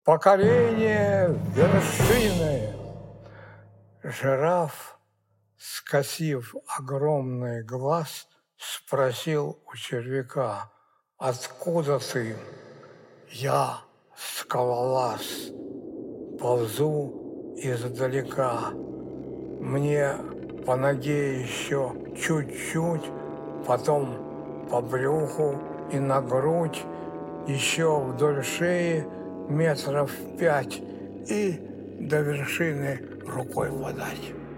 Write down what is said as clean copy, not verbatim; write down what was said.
покорение вершины. Жираф, скосив огромный глаз, спросил у червяка: «Откуда ты?» «Я скалолаз, ползу издалека. Мне по ноге еще чуть-чуть, потом по брюху и на грудь, еще вдоль шеи метров 5 и до вершины рукой подать».